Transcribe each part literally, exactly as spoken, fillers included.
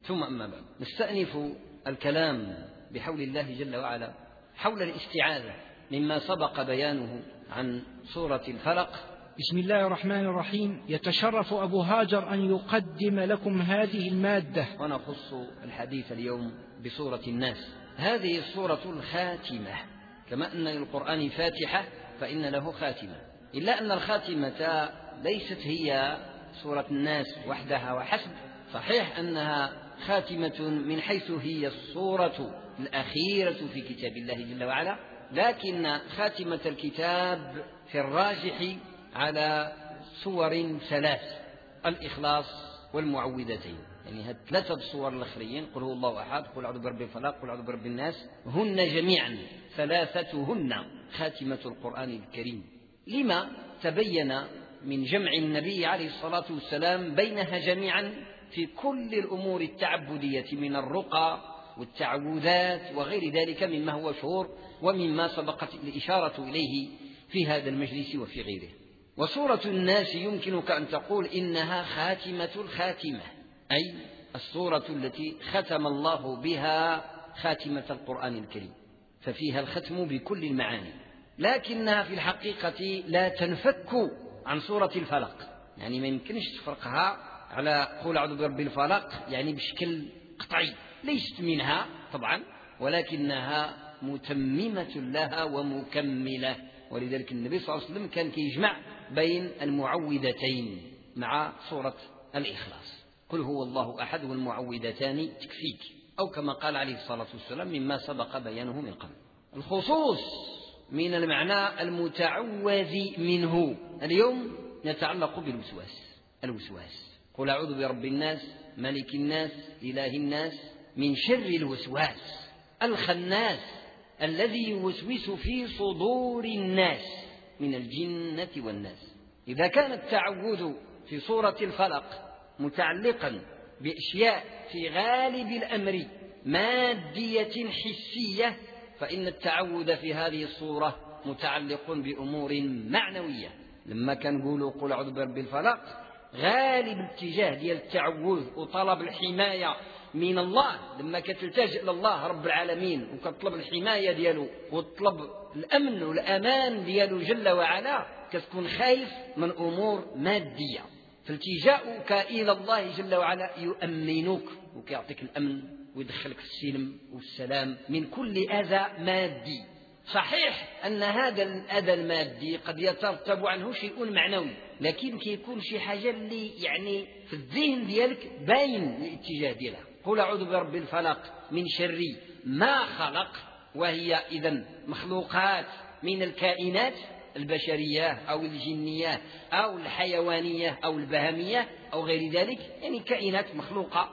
ثم أما بعد، نستأنف الكلام بحول الله جل وعلا حول الاستعاذة مما سبق بيانه عن سورة الفلق. بسم الله الرحمن الرحيم. يتشرف أبو هاجر أن يقدم لكم هذه المادة، ونخص الحديث اليوم بسورة الناس. هذه السورة الخاتمة، كما أن للقرآن فاتحة فإن له خاتمة، إلا أن الخاتمة ليست هي سورة الناس وحدها وحسب. صحيح أنها خاتمة من حيث هي السورة الأخيرة في كتاب الله جل وعلا، لكن خاتمة الكتاب في الراجح على سور ثلاث: الإخلاص والمعوذتين، يعني هذه ثلاثة صور الأخرين، قل هو الله أحد، قل أعوذ برب الفلق، قل أعوذ برب الناس، هن جميعا ثلاثتهن خاتمة القرآن الكريم. لما تبين من جمع النبي عليه الصلاة والسلام بينها جميعا في كل الأمور التعبدية من الرقى والتعوذات وغير ذلك مما هو شهور ومما سبقت الإشارة إليه في هذا المجلس وفي غيره. وسورة الناس يمكنك أن تقول إنها خاتمة الخاتمة، أي السورة التي ختم الله بها خاتمة القرآن الكريم، ففيها الختم بكل المعاني، لكنها في الحقيقة لا تنفك عن سورة الفلق، يعني ما يمكنش تفرقها على قول أعوذ برب الفلق يعني بشكل قطعي، ليست منها طبعا، ولكنها متممة لها ومكملة. ولذلك النبي صلى الله عليه وسلم كان يجمع بين المعوذتين مع سورة الإخلاص، قل هو الله أحد والمعوذتان تكفيك، أو كما قال عليه الصلاة والسلام مما سبق بيانه من قبل. الخصوص من المعنى المتعوذ منه اليوم يتعلق بالوسواس. الوسواس، قل أعوذ برب الناس ملك الناس إله الناس من شر الوسواس الخناس الذي يوسوس في صدور الناس من الجنة والناس. إذا كان التعوذ في سورة الفلق متعلقا بأشياء في غالب الأمر مادية حسية، فإن التعوذ في هذه الصورة متعلق بأمور معنوية. لما كان نقولوا قل أعوذ برب الفلق، غالب الاتجاه ديال التعوذ وطلب الحماية من الله، لما كتلتجئ لله رب العالمين وكتطلب الحماية ديالو وتطلب الأمن والأمان ديالو جل وعلا، كتكون خايف من أمور مادية، فالتجاؤك إلى الله جل وعلا يؤمنك وكيعطيك الأمن ويدخلك السلم والسلام من كل أذى مادي. صحيح أن هذا الأذى المادي قد يترتب عنه شيء معنوي، لكن كيكون شي حاجة اللي يعني في الذهن ديالك باين الاتجاه ديالها. قل أعوذ برب الفلق من شر ما خلق، وهي إذن مخلوقات من الكائنات البشرية أو الجنية أو الحيوانية أو البهمية أو غير ذلك، يعني كائنات مخلوقة،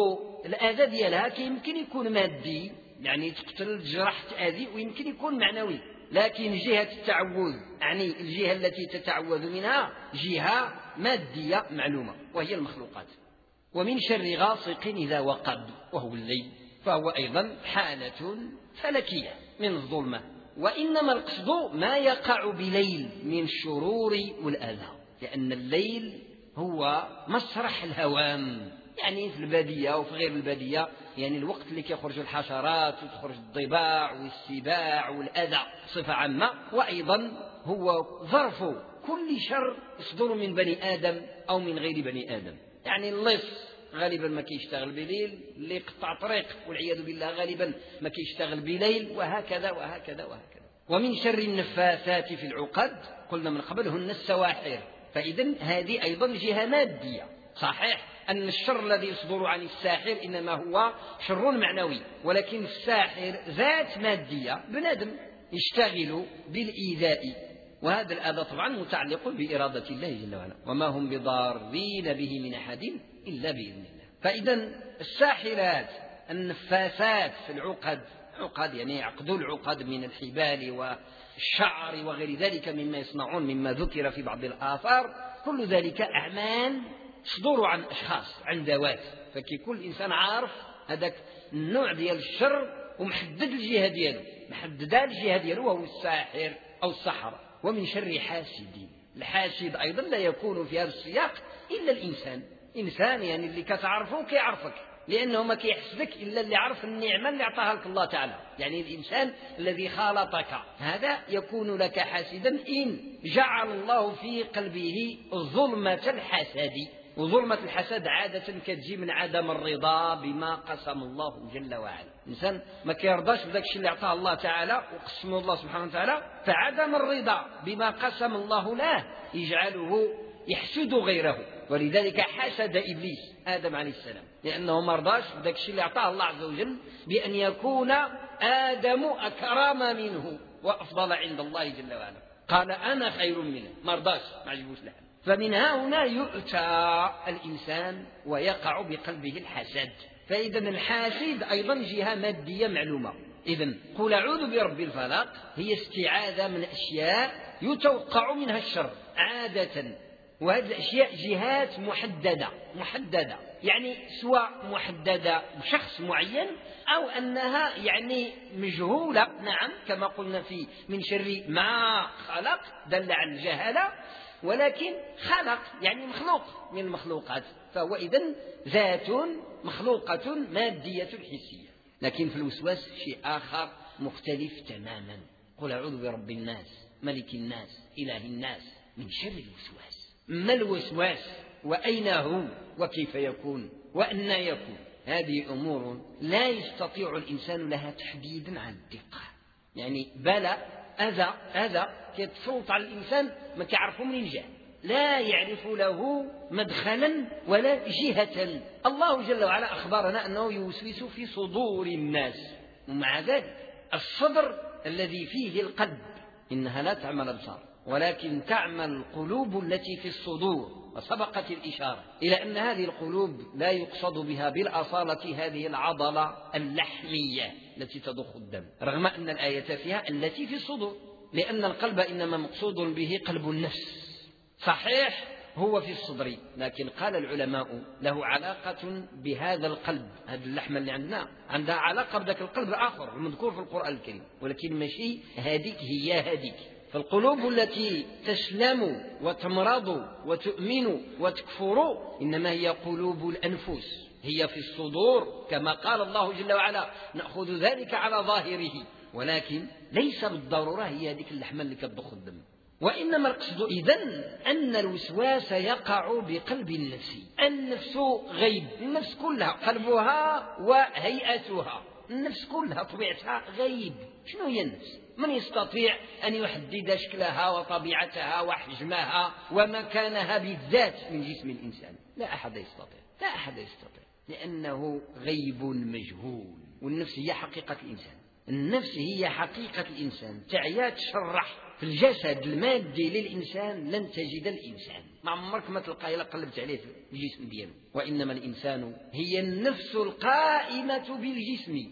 والأذى ديالها يمكن يكون مادي، يعني تقتل تجرح تأذي، ويمكن يكون معنوي، لكن جهة التعوذ يعني الجهة التي تتعوذ منها جهة مادية معلومة وهي المخلوقات. ومن شر غاسق إذا وقب وهو الليل، فهو أيضا حالة فلكية من الظلمة، وإنما القصد ما يقع بليل من الشرور والأذى، لأن الليل هو مسرح الهوام، يعني في البادية وفي غير البادية، يعني الوقت اللي كيخرج الحشرات وتخرج الضباع والسباع والأذى صفة عامة، وأيضا هو ظرف كل شر يصدر من بني آدم أو من غير بني آدم. يعني اللص غالبا ما كيشتغل بليل، اللي يقطع طريق والعياذ بالله غالبا ما كيشتغل بليل، وهكذا وهكذا وهكذا. ومن شر النفاثات في العقد، قلنا من قبل هن السواحر، فإذن هذه أيضا جهة مادية. صحيح أن الشر الذي يصدر عن الساحر إنما هو شر معنوي، ولكن الساحر ذات مادية، بنادم يشتغل بالإيذاء، وهذا الأذى طبعا متعلق بإرادة الله جل وعلا، وما هم بضارين به من أحد إلا بإذن الله. فإذا الساحرات النفاثات في العقد، عقد يعني يعقدوا العقد من الحبال والشعر وغير ذلك مما يصنعون مما ذكر في بعض الآثار، كل ذلك أعمال تصدر عن أشخاص عن ذوات، فكل إنسان عارف هذاك النوع ديال الشر ومحدد الجهة دياله، محددة الجهة دياله وهو الساحر أو السحرة. ومن شر حاسد، الحاسد أيضا لا يكون في هذا السياق إلا الإنسان، إنسان يعني اللي كتعرفه كيعرفك، لأنه ما كيحسدك إلا اللي عرف النعمة اللي أعطاها لك الله تعالى. يعني الإنسان الذي خالطك هذا يكون لك حاسدا إن جعل الله في قلبه ظلمة الحسد. وظلمة الحسد عادة كتجي من عدم الرضا بما قسم الله جل وعلا. الإنسان ما كيرضاش بداك الشيء اللي أعطاه الله تعالى وقسمه الله سبحانه وتعالى، فعدم الرضا بما قسم الله له يجعله يحسد غيره. ولذلك حسد إبليس آدم عليه السلام، لأنه ما رضاش بداك الشيء اللي أعطاه الله عز وجل بأن يكون آدم أكرم منه وأفضل عند الله جل وعلا. قال أنا خير منه، ما رضاش، ما عجبوش له. فمن هنا يؤتى الإنسان ويقع بقلبه الحسد. فإذا الحاسد أيضا جهة مادية معلومة. إذن قل أعوذ برب الفلق هي استعاذة من أشياء يتوقع منها الشر عادة، وهذه الأشياء جهات محددة محددة يعني سواء محددة بشخص معين أو أنها يعني مجهولة. نعم كما قلنا في من شر ما خلق دل على الجهالة، ولكن خلق يعني مخلوق من المخلوقات، فهو إذن ذات مخلوقة مادية حسية. لكن في الوسواس شيء آخر مختلف تماما. قل أعوذ برب الناس ملك الناس إله الناس من شر الوسواس. ما الوسواس وأين هو وكيف يكون وأن يكون؟ هذه أمور لا يستطيع الإنسان لها تحديدا عن الدقة. يعني بلى أذى أذى يتسلط على الإنسان ما تعرفه منين جاء، لا يعرف له مدخلا ولا جهة. الله جل وعلا أخبرنا أنه يوسوس في صدور الناس، ومع ذلك الصدر الذي فيه القلب إنها لا تعمل الأبصار ولكن تعمل القلوب التي في الصدور. وسبقت الإشارة إلى أن هذه القلوب لا يقصد بها بالأصالة هذه العضلة اللحمية التي تضخ الدم، رغم أن الآية فيها التي في الصدور، لأن القلب إنما مقصود به قلب النفس. صحيح هو في الصدر، لكن قال العلماء له علاقة بهذا القلب. هذه اللحمة اللي عندنا عندها علاقة بذاك القلب الآخر المذكور في القرآن الكريم، ولكن ماشي هذيك هي هذيك. فالقلوب التي تسلم وتمرض وتؤمن وتكفر إنما هي قلوب الأنفس، هي في الصدور كما قال الله جل وعلا نأخذ ذلك على ظاهره، ولكن ليس بالضرورة هي هذيك اللحمة اللي كتضخ الدم. وإنما القصد إذن أن الوسواس يقع بقلب النفس. النفس غيب، النفس كلها قلبها وهيئتها، النفس كلها طبيعتها غيب. شنو هي النفس؟ من يستطيع أن يحدد شكلها وطبيعتها وحجمها ومكانها بالذات من جسم الإنسان؟ لا أحد يستطيع، لا أحد يستطيع، لأنه غيب مجهول. والنفس هي حقيقة الإنسان، النفس هي حقيقة الإنسان. تعيا تشرح في الجسد المادي للإنسان لن تجد الإنسان، ما عمرك ما تلقاه إلا قلبت عليه في الجسم دياله. وإنما الإنسان هي النفس القائمة بالجسم،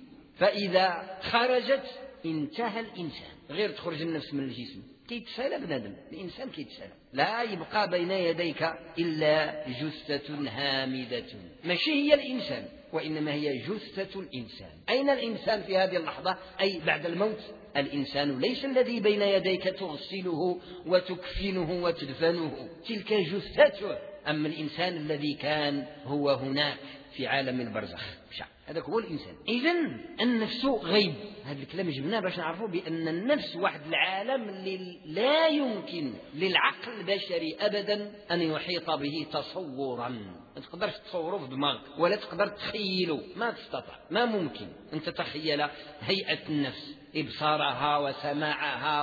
فإذا خرجت انتهى الإنسان. غير تخرج النفس من الجسم كيتسالى بنادم، الإنسان كيتسالى، لا يبقى بين يديك إلا جثة هامدة. ماشي هي الإنسان، وإنما هي جثة الإنسان. أين الإنسان في هذه اللحظة؟ أي بعد الموت. الإنسان ليس الذي بين يديك تغسله وتكفنه وتدفنه، تلك جثته. أما الإنسان الذي كان هو هناك في عالم البرزخ، هذا هو الإنسان. إذن النفس غيب. هذا الكلام جبناه باش نعرفوا بأن النفس واحد العالم اللي لا يمكن للعقل البشري أبدا أن يحيط به تصورا. ما تقدرش تصوره في دماغك ولا تقدر تخيله، ما تستطيع، ما ممكن أن تتخيل هيئة النفس، إبصارها وسماعها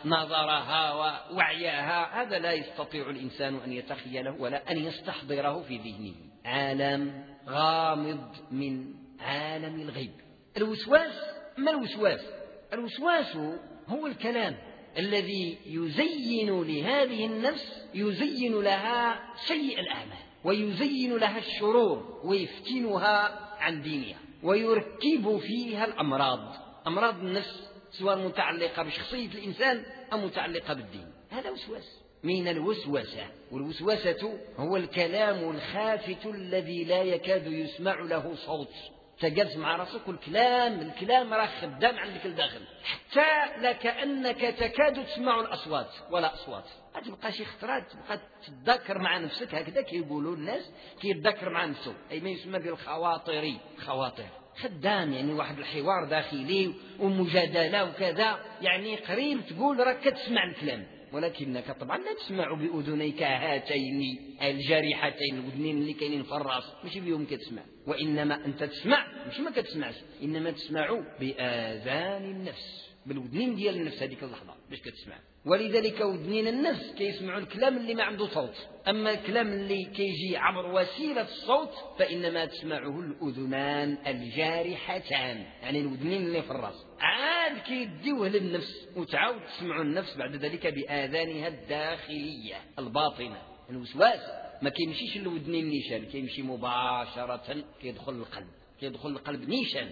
ونظرها ووعيها. هذا لا يستطيع الإنسان أن يتخيله ولا أن يستحضره في ذهنه. عالم غامض من عالم الغيب. الوسواس. ما الوسواس؟ الوسواس هو الكلام الذي يزين لهذه النفس، يزين لها سيء الأعمال ويزين لها الشرور ويفتنها عن دينها ويركب فيها الأمراض، أمراض النفس، سواء متعلقة بشخصية الإنسان أو متعلقة بالدين. هذا وسواس من الوسوسة. والوسوسة هو الكلام الخافت الذي لا يكاد يسمع له صوت. تجلس مع راسك والكلام الكلام راه خدام عندك الداخل، حتى لكأنك تكاد تسمع الأصوات ولا أصوات. ما تبقاش خطرات تبقى تتذكر مع نفسك هكذا كيقولوا الناس كيتذكر مع نفسه، أي ما يسمى بالخواطري. خواطر خدام يعني واحد الحوار داخلي ومجادلة وكذا، يعني قريب تقول راك كتسمع الكلام، ولكنك طبعا لا تسمع بأذنيك هاتين الجارحتين، الودنين اللي كاينين في الراس ماشي بيهم كتسمع، وإنما أنت تسمع مش ما كتسمعش، إنما تسمع بآذان النفس، بالودنين ديال النفس هذيك اللحظة باش كتسمع. ولذلك ودنين النفس كيسمعوا الكلام اللي ما عنده صوت، أما الكلام اللي كيجي عبر وسيلة الصوت فإنما تسمعه الأذنان الجارحتان، يعني الودنين اللي في الرأس عاد كيديوه للنفس وتعاود تسمع النفس بعد ذلك بآذانها الداخلية الباطنة. الوسواس ما كيمشيش الودنين نيشان، كيمشي مباشرة كيدخل القلب، كيدخل القلب نيشان،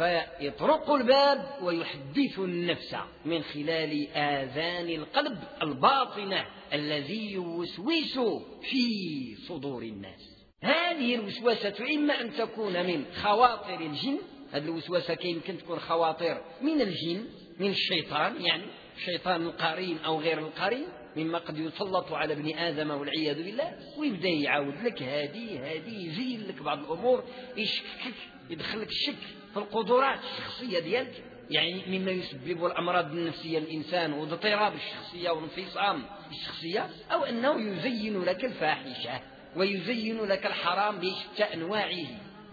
فيطرق الباب ويحدث النفس من خلال آذان القلب الباطنة الذي يوسوس في صدور الناس. هذه الوسوسة إما أن تكون من خواطر الجن، هذه الوسوسة يمكن تكون خواطر من الجن من الشيطان، يعني الشيطان القرين أو غير القرين مما قد يسلط على ابن آدم والعياذ بالله، ويبدأ يعاود لك هذه هذه يزين لك بعض الأمور، يشكك يدخلك الشك في القدرات الشخصية ديالك، يعني مما يسبب الأمراض النفسية للإنسان واضطراب الشخصية وانفصام الشخصية، أو أنه يزين لك الفاحشة ويزين لك الحرام بشتى أنواعه،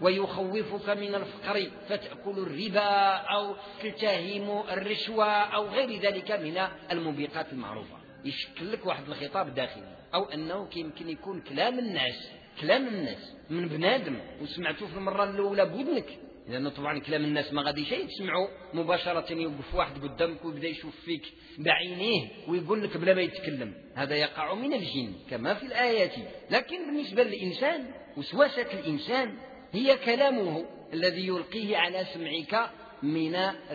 ويخوفك من الفقر فتأكل الربا أو تلتهم الرشوة أو غير ذلك من الموبقات المعروفة، يشكل لك واحد الخطاب داخلي، أو أنه يمكن يكون كلام الناس كلام الناس من بنادم وسمعته في المرة الأولى بودنك، لأنه طبعا كلام الناس ما غادي شيء تسمعه مباشرة، يوقف واحد قدامك ويبدأ يشوف فيك بعينيه ويقول لك بلا ما يتكلم، هذا يقع من الجن كما في الآيات. لكن بالنسبة للإنسان وسواسة الإنسان هي كلامه الذي يلقيه على سمعك من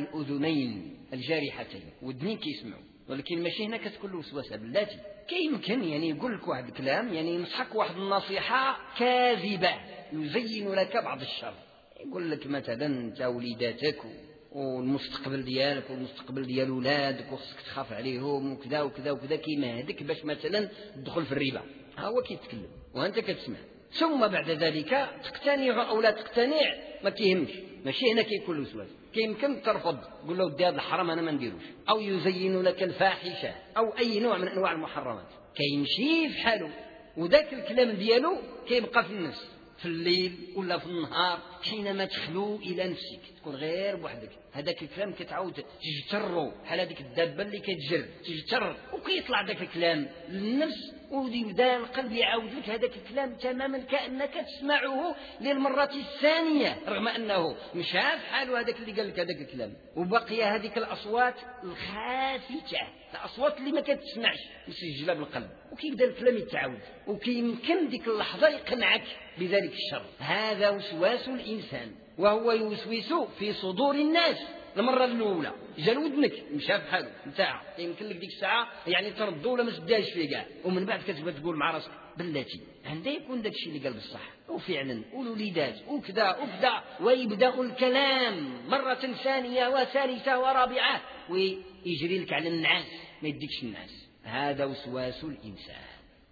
الأذنين الجارحتين، ودنيك يسمعوا، ولكن ماشي هنا كتكون وسوسة بلاتي. كيمكن يعني يقول لك واحد الكلام، يعني ينصحك واحد النصيحة كاذبة يزين لك بعض الشر، يقول لك مثلا انت وليداتك والمستقبل ديالك والمستقبل ديال ولادك وخصك تخاف عليهم وكذا وكذا وكذا كيما هذيك باش مثلا تدخل في الربا، ها هو كيتكلم وانت كتسمع، ثم بعد ذلك تقتنع او لا تقتنع ما كيهمش، ماشي هنا كيكون الوسواس. كيمكن ترفض تقول له ودي هذا الحرام انا ما نديروش، او يزين لك الفاحشه او اي نوع من انواع المحرمات، كيمشي في حاله وذاك الكلام ديالو كيبقى في النفس في الليل ولا في النهار، حينما تخلو الى نفسك تكون غير بوحدك، هذاك الكلام كتعاود تجترو بحال هذيك الدابه اللي كتجر تجتر وكيطلع ذاك الكلام للنفس، ويبدا القلب يعاود لك هذاك الكلام تماما كأنك تسمعه للمرة الثانية، رغم أنه مش عارف حاله هذاك اللي قال لك هذاك الكلام، وبقي هذيك الأصوات الخافتة، الأصوات اللي ما كتسمعش مسجلة بالقلب، وكيبدا الكلام يتعاود، وكيمكن ديك اللحظة يقنعك بذلك الشر. هذا وسواس الإنسان، وهو يوسوس في صدور الناس. المرة الأولى جا لودنك مشى بحال نتاع، يمكن لك ديك الساعة يعني ترد ولا ما تداش فيه كاع، ومن بعد كتبغي تقول مع راسك بلاتي عندها يكون داك الشيء اللي قال بصح، وفعلا والوليدات وكذا وكذا، ويبدأ الكلام مرة ثانية وثالثة ورابعة ويجري لك على النعاس ما يديكش النعاس. هذا وسواس الإنسان،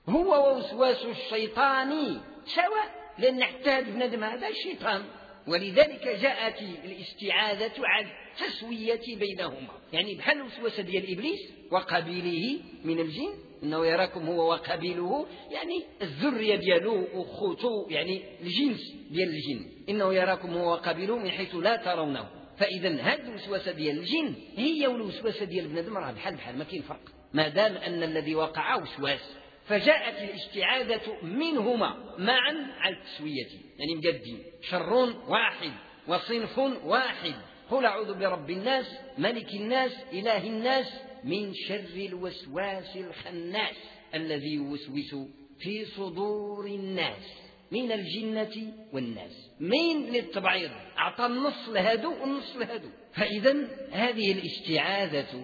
هو وسواس الشيطان سواء، لأن حتى هذا بنادم هذا الشيطان، ولذلك جاءت الاستعاذة عن تسوية بينهما، يعني بحال الوسوسة ديال إبليس وقبيله من الجن، إنه يراكم هو وقبيله، يعني الذرية ديالو وخوتو، يعني الجنس ديال الجن، إنه يراكم هو وقبيله من حيث لا ترونه. فإذا هذه الوسوسة ديال الجن هي والوسوسة ديال بنادم راه بحال بحال ما كاين فرق، ما دام أن الذي وقع وسواس، فجاءت الاستعاذة منهما معا على التسوية، يعني مجدين شر واحد وصنف واحد. قل أعوذ برب الناس ملك الناس إله الناس من شر الوسواس الخناس الذي يوسوس في صدور الناس من الجنة والناس. من للتبعيض أعطى النص لهدو والنص لهدو، فإذا هذه الاستعاذة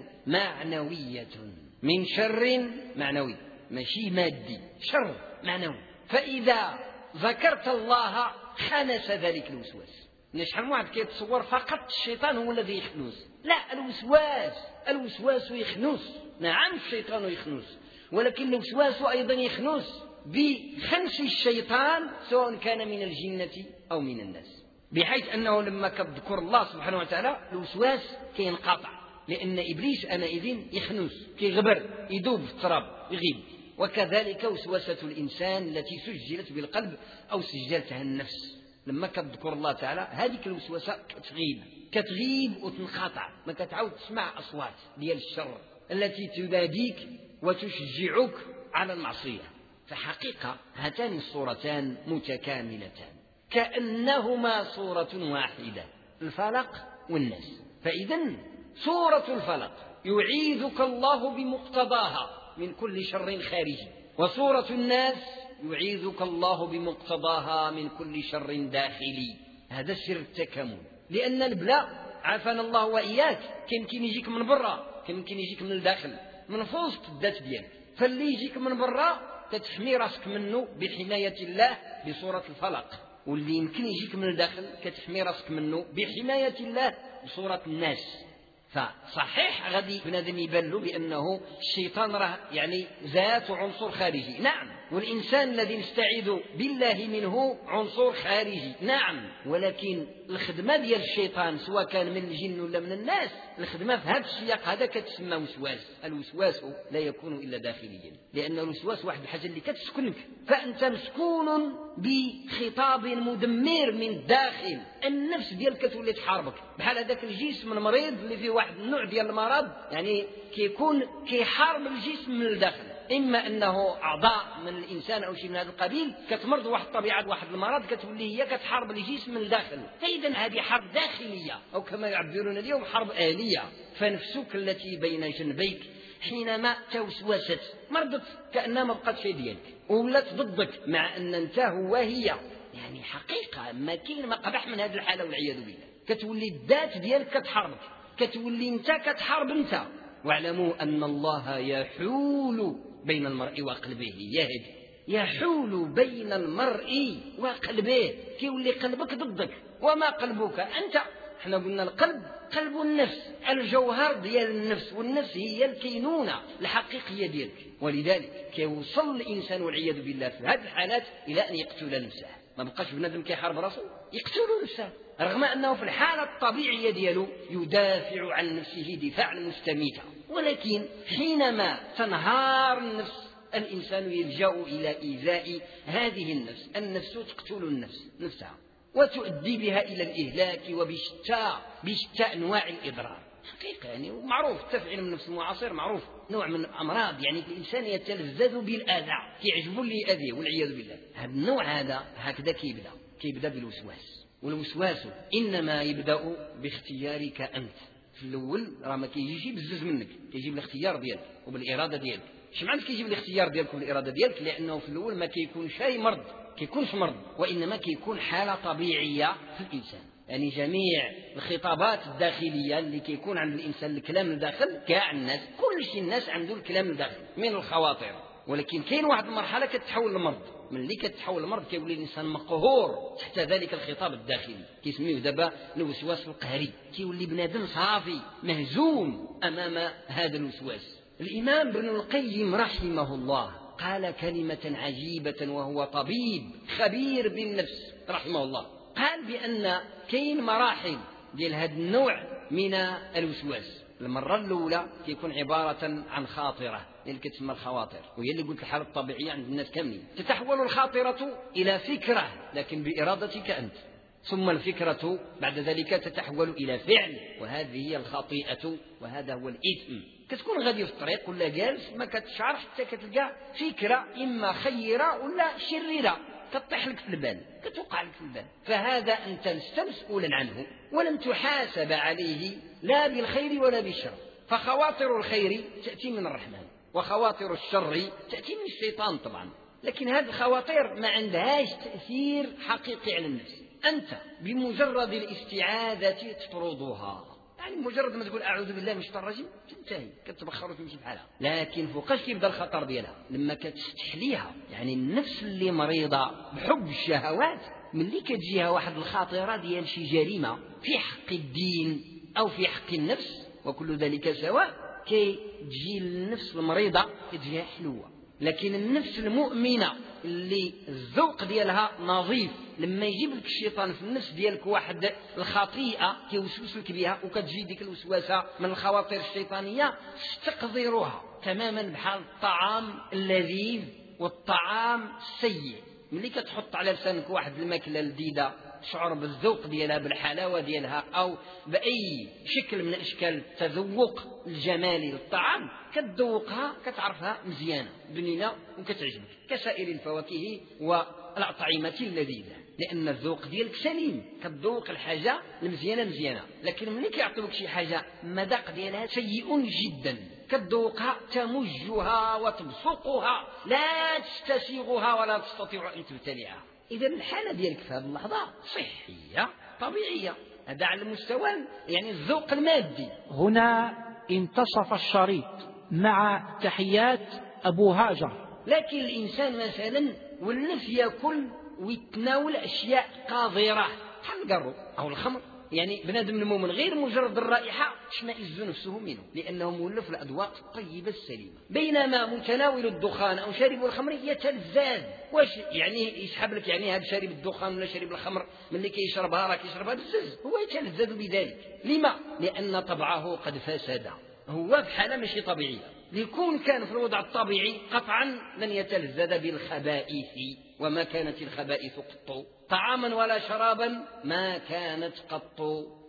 معنوية من شر معنوي ماشي مادي، شر معنوي. فإذا ذكرت الله خنس ذلك الوسواس. شحال من واحد كيتصور فقط الشيطان هو الذي يخنس، لا، الوسواس الوسواس يخنس، نعم الشيطان يخنس، ولكن الوسواس أيضا يخنس بخنس الشيطان سواء كان من الجنة أو من الناس، بحيث أنه لما كذكر الله سبحانه وتعالى الوسواس كينقطع، لأن إبليس أنئذ يخنس كيغبر يدوب في التراب يغيب. وكذلك وسوسة الإنسان التي سجلت بالقلب أو سجلتها النفس، لما كذكر الله تعالى هذيك الوسوسة كتغيب كتغيب وتنقطع، ما كتعاود تسمع أصوات ديال الشر التي تناديك وتشجعك على المعصية. فحقيقة هاتان الصورتان متكاملتان كأنهما صورة واحدة، الفلق والناس. فإذا سورة الفلق يعيذك الله بمقتضاها من كل شر خارجي، وسورة الناس يعيذك الله بمقتضاها من كل شر داخلي. هذا سر التكامل، لأن البلاء عافانا الله وإياك كيمكن يجيك من برا، كيمكن يجيك من الداخل من فوسط الذات ديالك. فاللي يجيك من برا تتحمي راسك منه بحماية الله بسورة الفلق، واللي يمكن يجيك من الداخل كتحمي راسك منه بحماية الله بسورة الناس. فصحيح غادي بنادم يبان له بأنه الشيطان راه يعني ذات عنصر خارجي، نعم، والإنسان الذي نستعيذ بالله منه عنصر خارجي، نعم، ولكن الخدمة ديال الشيطان سواء كان من الجن ولا من الناس، الخدمة في هذا السياق هذا كتسمى وسواس. الوسواس لا يكون إلا داخليا، لأن الوسواس واحد الحاجة اللي كتسكنك، فأنت مسكون بخطاب مدمر من الداخل، النفس ديالك تولي تحاربك بحال هذاك الجسم المريض اللي فيه واحد النوع ديال المرض، يعني كيكون كيحارب الجسم من الداخل، إما أنه أعضاء من الإنسان أو شيء من هذا القبيل كتمرض واحد الطبيعة واحد المرض كتولي هي كتحارب الجسم من الداخل. فإذا هذه حرب داخلية، أو كما يعبرون اليوم حرب آلية. فنفسك التي بين جنبيك حينما توسوست مرضت كأنها ما بقات شيء ديالك ولات ضدك، مع أن أنت هو هي، يعني حقيقة ما كاين ما قبح من هذه الحالة والعياذ بالله. كتولي الذات ديالك كتحاربك، كتولي أنت كتحارب أنت. واعلموا أن الله يحول بين المرء وقلبه، يهد يحول بين المرء وقلبه، كيولي قلبك ضدك. وما قلبك أنت؟ احنا قلنا القلب قلب النفس، الجوهر ديال النفس، والنفس هي الكينونة الحقيقية ديالك. ولذلك كيوصل الإنسان والعياذ بالله في هذه الحالات إلى أن يقتل نفسه. ما بقاش بنادم كيحارب راسه، يقتل نفسه، رغم أنه في الحالة الطبيعية ديالو يدافع عن نفسه دفاعا مستميتا. ولكن حينما تنهار النفس الإنسان يلجأ إلى إيذاء هذه النفس، النفس تقتل النفس نفسها وتؤدي بها إلى الإهلاك وبشتى بشتى أنواع الإضرار. حقيقة يعني معروف التفعيل من النفس المعاصر معروف نوع من الأمراض، يعني الإنسان يتلذذ بالأذى، كيعجبه اللي يأذيه والعياذ بالله. هذا النوع هذا هكذا كيبدأ كيبدأ بالوسواس. والوسواس إنما يبدأ باختيارك أنت. في الأول راه ما كيجيش بزز منك، كيجي بالاختيار ديالك وبالإرادة ديالك. اش معنى كيجي بالاختيار ديالك والإرادة ديالك؟ لأنه في الأول ما كيكون شيء مرض، كيكونش مرض، وإنما كيكون حالة طبيعية في الإنسان. يعني جميع الخطابات الداخلية اللي كيكون عند الإنسان الكلام الداخل كاع الناس، كل شيء الناس عنده الكلام الداخل من الخواطر. ولكن كاين واحد المرحلة كتحول لمرض، من اللي كتحول لمرض كيولي الإنسان مقهور تحت ذلك الخطاب الداخلي، كيسميوه دابا الوسواس القهري. كيولي بنادم صافي مهزوم أمام هذا الوسواس. الإمام ابن القيم رحمه الله قال كلمة عجيبة وهو طبيب خبير بالنفس رحمه الله، قال بأن كاين مراحل ديال هذا النوع من الوسواس. المرة الأولى كيكون عبارة عن خاطرة اللي كتسمى الخواطر، وهي اللي قلت الحالة الطبيعية عند الناس كاملين. تتحول الخاطرة إلى فكرة لكن بإرادتك أنت، ثم الفكرة بعد ذلك تتحول إلى فعل، وهذه هي الخطيئة وهذا هو الإثم. كتكون غادي في الطريق ولا جالس ما كتشعر حتى كتلقى فكرة إما خيرة ولا شريرة كتطيح لك في البال، كتوقع لك في البال، فهذا أنت لست مسؤولا عنه ولم تحاسب عليه لا بالخير ولا بالشر. فخواطر الخير تأتي من الرحمن، وخواطر الشر تأتي من الشيطان طبعا، لكن هذه الخواطر ما عندهاش تأثير حقيقي على النفس. أنت بمجرد الاستعاذة تطردها، يعني مجرد ما تقول أعوذ بالله من الشيطان الرجيم تنتهي، كتبخر وتمشي بحالها. لكن فوقاش كيبدا الخطر ديالها؟ لما كتستحليها، يعني النفس اللي مريضة بحب الشهوات ملي كتجيها واحد الخاطرة ديال شي جريمة في حق الدين أو في حق النفس وكل ذلك سواء، كي تجي النفس المريضة كتجيها حلوة، لكن النفس المؤمنة اللي الذوق ديالها نظيف لما يجيب لك الشيطان في النفس ديالك واحد الخطيئة كيوسوس لك بها وكتجي ديك الوسواسة من الخواطر الشيطانية تستقذرها تماما بحال الطعام اللذيذ والطعام السيء. ملي كتحط على لسانك واحد الماكلة لذيذة تشعر بالذوق ديالها بالحلاوة ديالها أو بأي شكل من أشكال التذوق الجمالي للطعام كتذوقها كتعرفها مزيانة بنينة وكتعجبك كسائر الفواكه والأطعمة اللذيذة، لأن الذوق ديالك سليم كتذوق الحاجة المزيانة مزيانة. لكن ملي كيعطيوك شي حاجة المذاق ديالها سيء جدا كتذوقها تمجها وتبصقها لا تستسيغها ولا تستطيع أن تبتلعها. إذا الحالة ديالك في هذه اللحظة صحية طبيعية، هذا على المستوى يعني الذوق المادي. هنا انتصف الشريط مع تحيات أبو هاجر. لكن الإنسان مثلا والنفس يأكل ويتناول أشياء قاذرة بحال القرو أو الخمر، يعني بنادم المؤمن غير مجرد الرائحة تشمئز نفسه منه لأنه مولف الأذواق الطيبة السليمة، بينما متناول الدخان أو شارب الخمر يتلذذ. واش يعني يسحب لك يعني هذا شارب الدخان ولا شارب الخمر ملي كيشربها راه كيشربها بزز هو يتلذذ بذلك. لما؟ لأن طبعه قد فسد، هو في حالة ماشي طبيعية. ليكون كان في الوضع الطبيعي قطعا لن يتلذذ بالخبائث، وما كانت الخبائث قط طعاما ولا شرابا ما كانت قط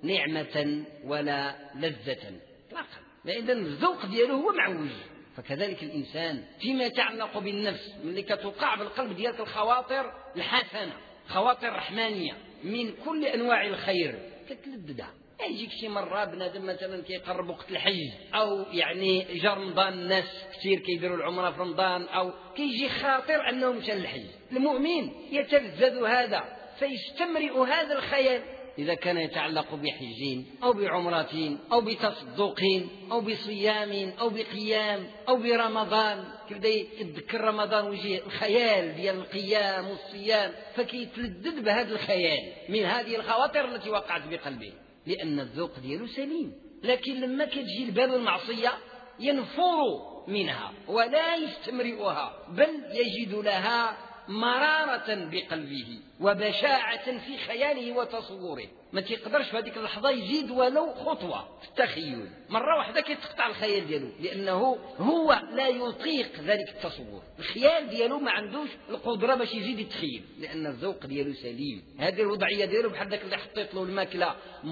نعمة ولا لذة اطلاقا، لأن الذوق دياله هو معوج. فكذلك الإنسان فيما يتعلق بالنفس ملي كتوقع بالقلب ديالك الخواطر الحسنة خواطر رحمانية من كل أنواع الخير كتلذذها. يجيك شي مرة بنادم مثلا كيقرب وقت الحج أو يعني جا رمضان الناس كثير كيديروا العمرة في رمضان أو كيجي خاطر أنه مشى للحج، المؤمن يتلذذ هذا فيستمرئ هذا الخيال إذا كان يتعلق بحج أو بعمرة أو بتصدق أو بصيام أو بقيام أو برمضان، كيبدا يتذكر رمضان ويجي الخيال ديال القيام والصيام فكيتلذذ بهذا الخيال من هذه الخواطر التي وقعت بقلبه لأن الذوق دياله سليم. لكن لما كتجي الباب المعصية ينفر منها ولا يستمرئها بل يجد لها مرارة بقلبه وبشاعة في خياله وتصوره، ما تيقدرش في هذيك اللحظة يزيد ولو خطوة في التخيل، مرة واحدة كيتقطع الخيال ديالو لأنه هو لا يطيق ذلك التصور، الخيال ديالو ما عندوش القدرة باش يزيد يتخيل لأن الذوق ديالو سليم. هذه الوضعية ديالو بحال ذاك اللي حطيت له الماكلة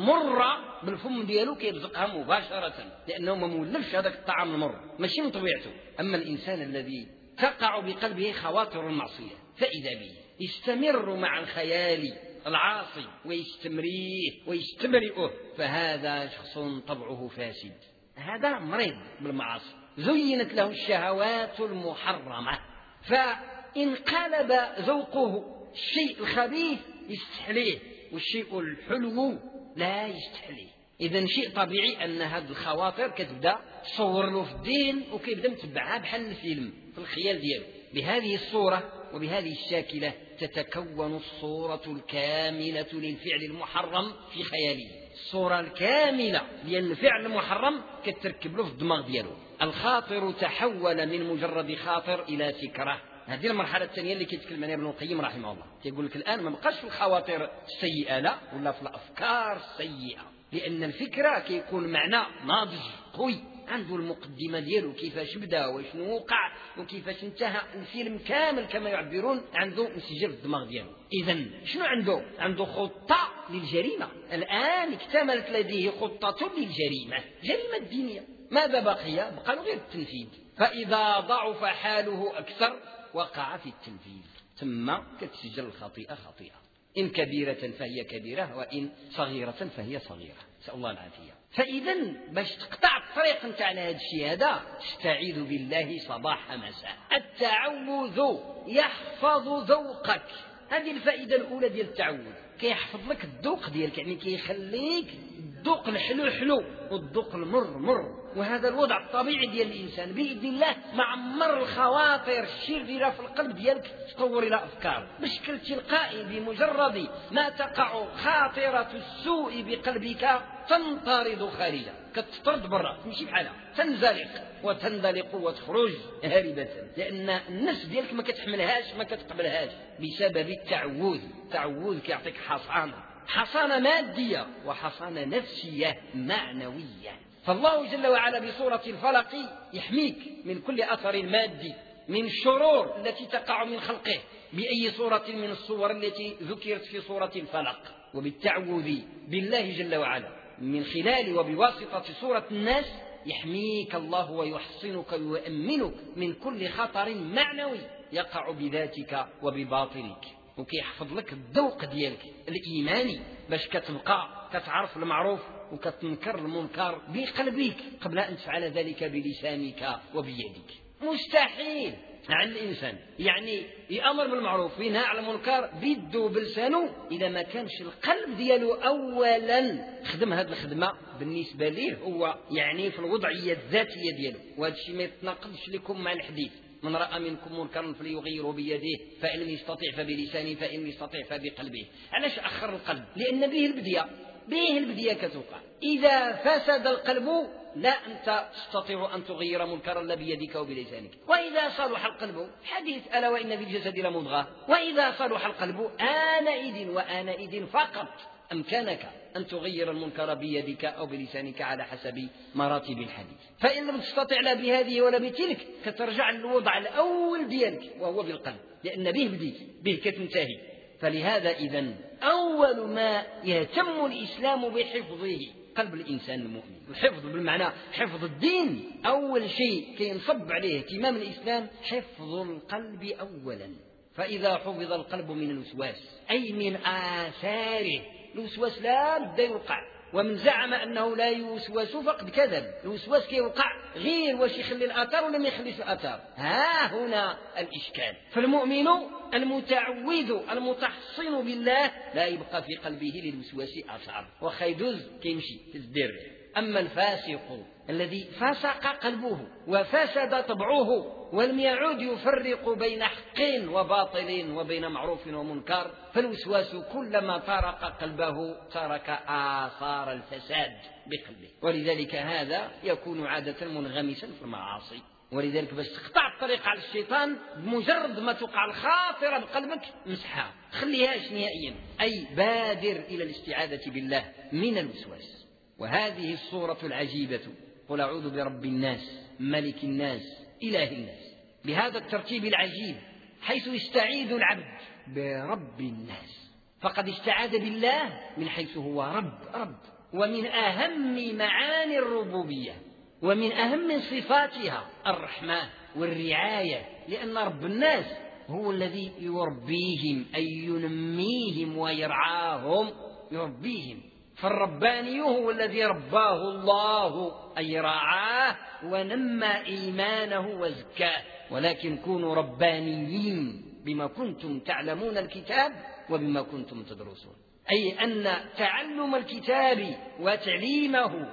مرة بالفم ديالو كيرزقها مباشرة لأنه ما مولفش هذاك الطعام المر ماشي من طبيعته. أما الإنسان الذي تقع بقلبه خواطر المعصية فإذا به يستمر مع الخيال العاصي ويستمريه ويستمرئه فهذا شخص طبعه فاسد، هذا مريض بالمعاصي زينت له الشهوات المحرمة فانقلب ذوقه الشيء الخبيث يستحليه والشيء الحلو لا يستحليه. إذن شيء طبيعي أن هذه الخواطر كتبدأ تصور له في الدين وكيبدأ متبعها بحال الفيلم في الخيال دياله. بهذه الصورة وبهذه الشاكلة تتكون الصورة الكاملة للفعل المحرم في خياله. الصورة الكاملة للفعل المحرم كتركب له في الدماغ دياله. الخاطر تحول من مجرد خاطر إلى فكرة. هذه المرحلة الثانية اللي كيتكلم عنها ابن القيم رحمه الله، كيقول لك الآن ما بقاش في الخواطر السيئة لا ولا في الأفكار السيئة، لأن الفكرة كيكون معنى ناضج قوي عنده المقدمة ديالو كيفاش بدا وشنو وقع وكيفاش انتهى الفيلم كامل كما يعبرون عنده مسجل في الدماغ ديالو. إذن شنو عنده؟ عنده خطة للجريمة. الآن اكتملت لديه خطة للجريمة، جريمة دينية. ماذا بقي؟ بقى غير التنفيذ. فإذا ضعف حاله أكثر وقع في التنفيذ ثم كتسجل الخطيئة خطيئة، إن كبيرة فهي كبيرة وإن صغيرة فهي صغيرة، نسأل الله العافية. فإذا باش تقطع الطريق انت على هذا الشيء هذا تستعيذ بالله صباح مساء. التعوذ يحفظ ذوقك، هذه الفائدة الأولى ديال التعوذ، كيحفظ لك الذوق ديالك، يعني كيخليك الذوق الحلو حلو والذوق المر مر. وهذا الوضع الطبيعي ديال الإنسان بإذن الله معمر الخواطر الشريرة في القلب ديالك تطور إلى أفكار بشكل تلقائي. بمجرد ما تقع خاطرة السوء بقلبك تنطرد خارجا، كتطرد برا، تمشي بحالها، تنزلق وتندلق وتخرج هاربة، لأن النفس ديالك ما كتحملهاش ما كتقبلهاش بسبب التعوذ. التعوذ كيعطيك حصانة، حصانة مادية وحصانة نفسية معنوية. فالله جل وعلا بسورة الفلق يحميك من كل أثر مادي، من الشرور التي تقع من خلقه بأي صورة من الصور التي ذكرت في سورة الفلق. وبالتعوذ بالله جل وعلا من خلال وبواسطة سورة الناس يحميك الله ويحصنك ويؤمنك من كل خطر معنوي يقع بذاتك وبباطنك، وكيحفظ لك الذوق ديالك الإيماني باش كتبقى كتعرف المعروف وكتنكر المنكر بقلبك قبل أن تفعل ذلك بلسانك وبيدك. مستحيل على الإنسان يعني يأمر بالمعروف وينهى على المنكر بيده بلسانه إذا ما كانش القلب ديالو أولا خدم هذه الخدمة بالنسبة ليه هو يعني في الوضعية الذاتية ديالو. وهذا الشيء ما يتناقضش لكم مع الحديث من رأى منكم منكرا فليغيره بيده فإن لم يستطيع فبلسانه فإن لم يستطيع فبقلبه. علاش أخر القلب؟ لأن به البدية به البدية كتوقع. إذا فسد القلب لا أنت تستطيع أن تغير منكرا لا بيدك وبلسانك. وإذا صلح القلب حديث ألا وإن في الجسد لمضغة، وإذا صلح القلب آنئذ وآنئذ فقط أمكنك أن تغير المنكر بيدك أو بلسانك على حسب مراتب الحديث. فإن لم تستطع لا بهذه ولا بتلك كترجع للوضع الأول ديالك وهو بالقلب، لأن به بديت به كتنتهي. فلهذا إذن أول ما يهتم الإسلام بحفظه قلب الإنسان المؤمن. الحفظ بالمعنى حفظ الدين أول شيء كي ينصب عليه اهتمام الإسلام حفظ القلب أولا. فإذا حفظ القلب من الوسواس أي من آثاره، الوسواس لا بد يوقع، ومن زعم أنه لا يوسوس فقد كذب. الوسواس كيوقع غير واش يخلي الآثار ولا ما يخليش الآثار، ها هنا الإشكال. فالمؤمن المتعوذ المتحصن بالله لا يبقى في قلبه للوسواس آثار، وخيدوز كيمشي في الدر. أما الفاسق الذي فسق قلبه وفسد طبعه ولم يعود يفرق بين حق وباطل وبين معروف ومنكر، فالوسواس كلما طرق قلبه ترك آثار الفساد بقلبه، ولذلك هذا يكون عادة منغمسا في المعاصي. ولذلك باش تقطع الطريق على الشيطان بمجرد ما توقع الخاطرة بقلبك مسحها، خليهاش نهائيا، أي بادر إلى الاستعاذة بالله من الوسواس. وهذه الصورة العجيبة قل أعوذ برب الناس ملك الناس إله الناس، بهذا الترتيب العجيب حيث يستعيذ العبد برب الناس، فقد استعاذ بالله من حيث هو رب رب ومن أهم معاني الربوبية ومن أهم صفاتها الرحمة والرعاية، لأن رب الناس هو الذي يربيهم أي ينميهم ويرعاهم يربيهم. فالرباني هو الذي رباه الله أي رعاه ونمى إيمانه وزكاه. ولكن كونوا ربانيين بما كنتم تعلمون الكتاب وبما كنتم تدرسون، أي أن تعلم الكتاب وتعليمه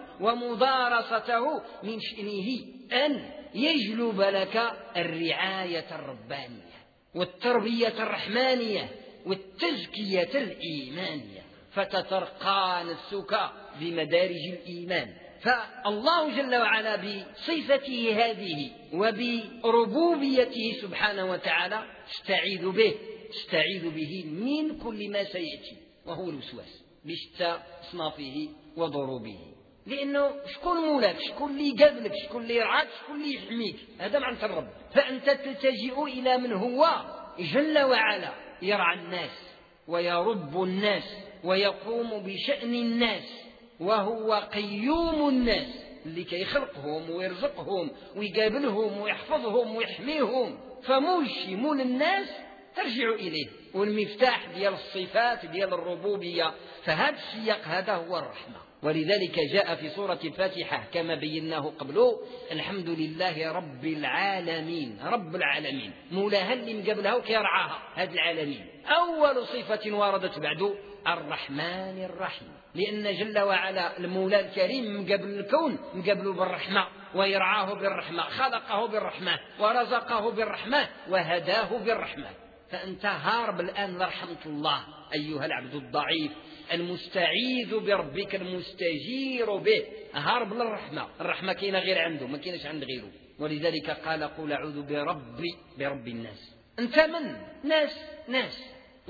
ومدارسته من شأنه أن يجلب لك الرعاية الربانية والتربية الرحمانية والتزكية الإيمانية، فتترقى نفسك بمدارج الإيمان. فالله جل وعلا بصفته هذه وبربوبيته سبحانه وتعالى استعيذ به استعيذ به من كل ما سيأتي وهو الوسواس بشتى أصنافه وضروبه. لأنه شكون مولاك، شكون اللي قابلك، شكون اللي يرعاك، شكون اللي يحميك، هذا معنى الرب. فأنت تلتجئ إلى من هو جل وعلا يرعى الناس ويرب الناس ويقوم بشأن الناس، وهو قيوم الناس اللي كيخلقهم ويرزقهم ويقابلهم ويحفظهم ويحميهم. فموشي مول الناس ترجع إليه، والمفتاح ديال الصفات ديال الربوبية. فهذا السياق هذا هو الرحمة. ولذلك جاء في سورة الفاتحة كما بيناه قبله الحمد لله رب العالمين، رب العالمين مولاها اللي مقبلها وكيرعاها هذه العالمين. أول صفة وردت بعد الرحمن الرحيم، لأن جل وعلا المولى الكريم مقبل الكون مقبله بالرحمة ويرعاه بالرحمة، خلقه بالرحمة ورزقه بالرحمة وهداه بالرحمة. فأنت هارب الآن لرحمة الله أيها العبد الضعيف المستعيذ بربك المستجير به، هارب للرحمة، الرحمة كاينة غير عنده، ما كاينش عند غيره. ولذلك قال قل أعوذ برب برب الناس. أنت من؟ ناس ناس.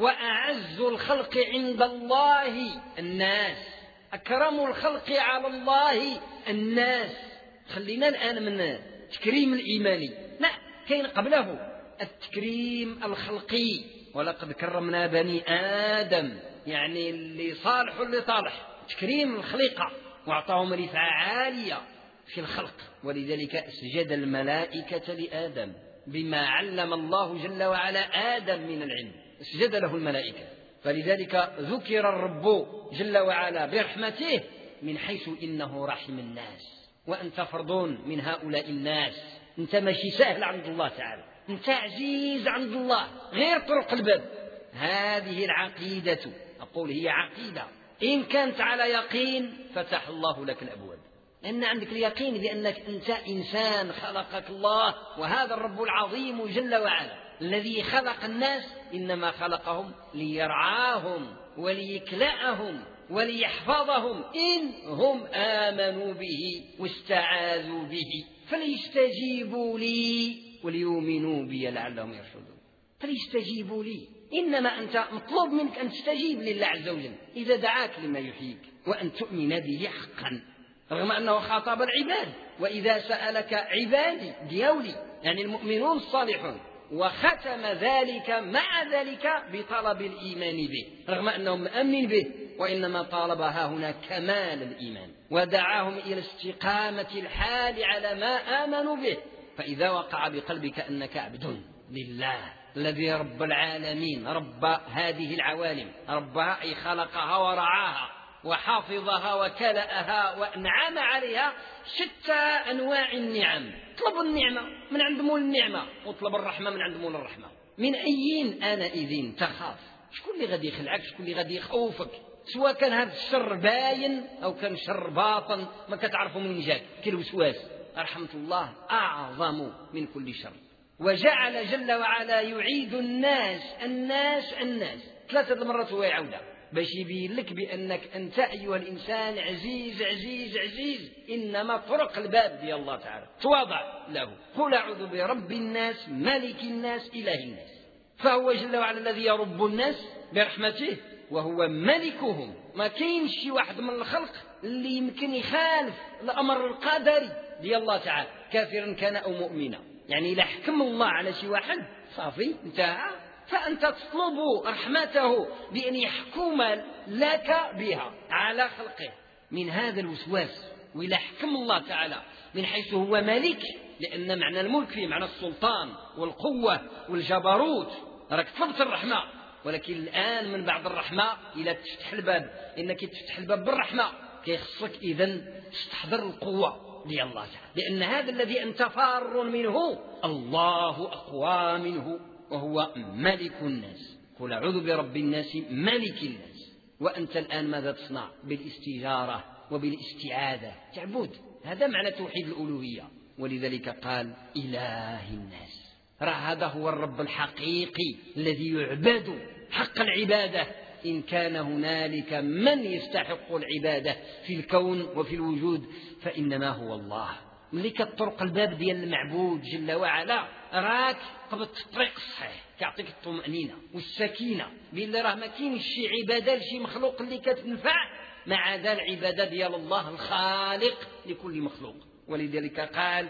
وأعز الخلق عند الله الناس، أكرم الخلق على الله الناس. خلينا الآن من التكريم الإيماني، لا، كاين قبله التكريم الخلقي. ولقد كرمنا بني آدم، يعني اللي صالح واللي طالح، تكريم الخليقة، وأعطاهم رفعة عالية في الخلق. ولذلك سجد الملائكة لآدم بما علم الله جل وعلا آدم من العلم، سجد له الملائكة. فلذلك ذكر الرب جل وعلا برحمته من حيث إنه رحم الناس، وأنت فرد من هؤلاء الناس. أنت ماشي سهل عند الله تعالى، أنت عزيز عند الله، غير طرق الباب. هذه العقيدة، أقول هي عقيدة، إن كانت على يقين فتح الله لك الأبواب، لأن عندك اليقين بأنك أنت إنسان خلقك الله، وهذا الرب العظيم جل وعلا الذي خلق الناس إنما خلقهم ليرعاهم وليكلأهم وليحفظهم إن هم آمنوا به واستعاذوا به، فليستجيبوا لي وليؤمنوا بي لعلهم يرشدون. فليستجيبوا لي، إنما أنت مطلوب منك أن تستجيب لله عز وجل إذا دعاك لما يحييك، وأن تؤمن به حقا، رغم أنه خاطب العباد. وإذا سألك عبادي ديولي، يعني المؤمنون الصالحون، وختم ذلك مع ذلك بطلب الإيمان به، رغم أنهم مأمنين به، وإنما طالبها هنا كمال الإيمان، ودعاهم إلى استقامة الحال على ما آمنوا به. فإذا وقع بقلبك أنك عبد لله الذي رب العالمين، رب هذه العوالم، ربها أي خلقها ورعاها وحافظها وكلأها وأنعم عليها شتى أنواع النعم. اطلب النعمة من عند مول النعمة، واطلب الرحمة من عند مول الرحمة. من أين آنئذ تخاف؟ شكون اللي غادي يخلعك؟ شكون اللي غادي يخوفك؟ سواء كان هذا الشر باين أو كان شر باطن ما كتعرفوا من جاك، كالوسواس. رحمة الله أعظم من كل شر. وجعل جل وعلا يعيد الناس الناس الناس ثلاثة مرات وهي عودة، باش يبين لك بأنك أنت أيها الإنسان عزيز عزيز عزيز، إنما طرق الباب ديال الله تعالى تواضع له. قل أعوذ برب الناس ملك الناس إله الناس. فهو جل وعلا الذي يرب الناس برحمته وهو ملكهم. ما كاينش شي واحد من الخلق اللي يمكن يخالف الأمر القدري ديال الله تعالى، كافرا كان أو مؤمنا. يعني إذا حكم الله على شي واحد صافي انتهى، فأنت تطلب رحمته بأن يحكم لك بها على خلقه من هذا الوسواس. وإذا حكم الله تعالى من حيث هو ملك، لأن معنى الملك فيه معنى السلطان والقوة والجبروت، راك طلبت الرحمة، ولكن الآن من بعد الرحمة إلى تفتح الباب، إنك تفتح الباب بالرحمة كيخصك إذن تستحضر القوة ديال الله تعالى، لأن هذا الذي أنت فار منه الله أقوى منه، وهو ملك الناس. قل أعوذ برب الناس ملك الناس. وأنت الآن ماذا تصنع؟ بالاستجارة وبالاستعاذة تعبد، هذا معنى توحيد الألوهية. ولذلك قال إله الناس. راه هذا هو الرب الحقيقي الذي يعبد حق العبادة. إن كان هنالك من يستحق العبادة في الكون وفي الوجود فإنما هو الله. ملي كتطرق الباب ديال المعبود جل وعلا راك قبضت الطريق الصحيح، كيعطيك الطمأنينة والسكينة، بلي راه ما كاينش شي عبادة لشي مخلوق اللي كتنفع مع ذا العبادة ديال الله الخالق لكل مخلوق. ولذلك قال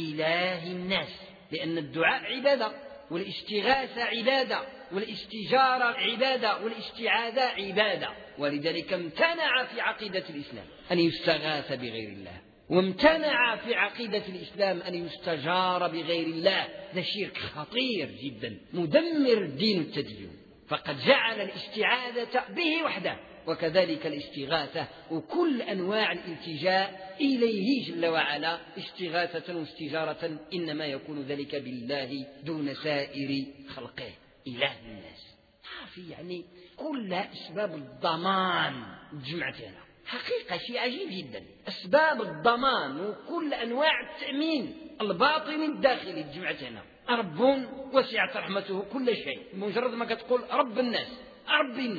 إله الناس، لأن الدعاء عبادة، والاستغاثة عبادة، والاستجارة عبادة، والاستعاذة عبادة. ولذلك امتنع في عقيدة الإسلام أن يستغاث بغير الله، وامتنع في عقيدة الإسلام أن يستجار بغير الله. ده شرك خطير جدا مدمر الدين والتدين. فقد جعل الاستعاذة به وحده، وكذلك الاستغاثة وكل أنواع الالتجاء إليه جل وعلا استغاثة واستجارة، إنما يكون ذلك بالله دون سائر خلقه. إله الناس عارفي يعني كل أسباب الضمان جمعت هنا، حقيقة شيء عجيب جدا. أسباب الضمان وكل أنواع التأمين الباطني الداخلي جمعت هنا. رب وسعت رحمته كل شيء، مجرد ما كتقول رب الناس رب الناس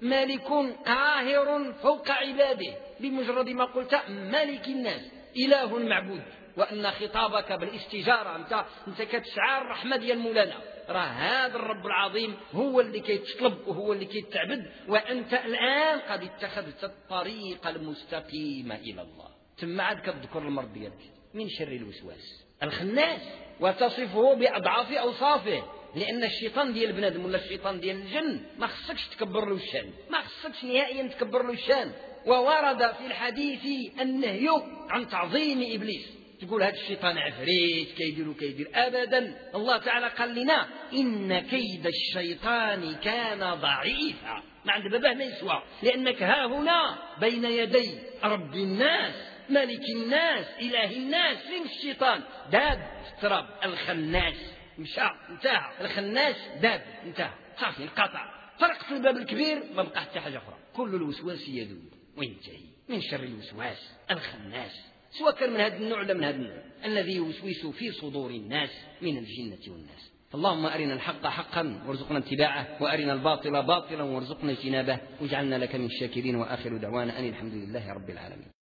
ملك قاهر فوق عباده، بمجرد ما قلت ملك الناس إله معبود، وأن خطابك بالاستجارة أنت, أنت كتسعى الرحمة ديال مولانا، راه هذا الرب العظيم هو اللي كيتطلب وهو اللي كيتعبد، وأنت الآن قد اتخذت الطريق المستقيم إلى الله. ثم عاد كتذكر المرض ديالك من شر الوسواس الخناس، وتصفه بأضعاف أوصافه، لأن الشيطان ديال البنادم ولا الشيطان ديال الجن ما خصكش تكبر له الشان، ما خصكش نهائيا تكبر له الشان. وورد في الحديث النهي عن تعظيم إبليس، تقول هذا الشيطان عفريت كيدير كيدير أبدا. الله تعالى قال لنا إن كيد الشيطان كان ضعيفا، ما عند بابه ما يسوى، لأنك ها هنا بين يدي رب الناس ملك الناس إله الناس. فين الشيطان؟ داب في التراب. الخناس مشى انتهى، الخناس داب انتهى، صافي انقطع، طرقت الباب الكبير ما بقى حتى حاجة أخرى. كل الوسواس يذوب وينتهي. من شر الوسواس الخناس، سواء كان من هذا النوع ولا من هذا النوع الذي يوسوس في صدور الناس من الجنة والناس. اللهم أرنا الحق حقا وارزقنا اتباعه، وأرنا الباطل باطلا وارزقنا اجتنابه، واجعلنا لك من الشاكرين. وآخر دعوانا أن الحمد لله رب العالمين.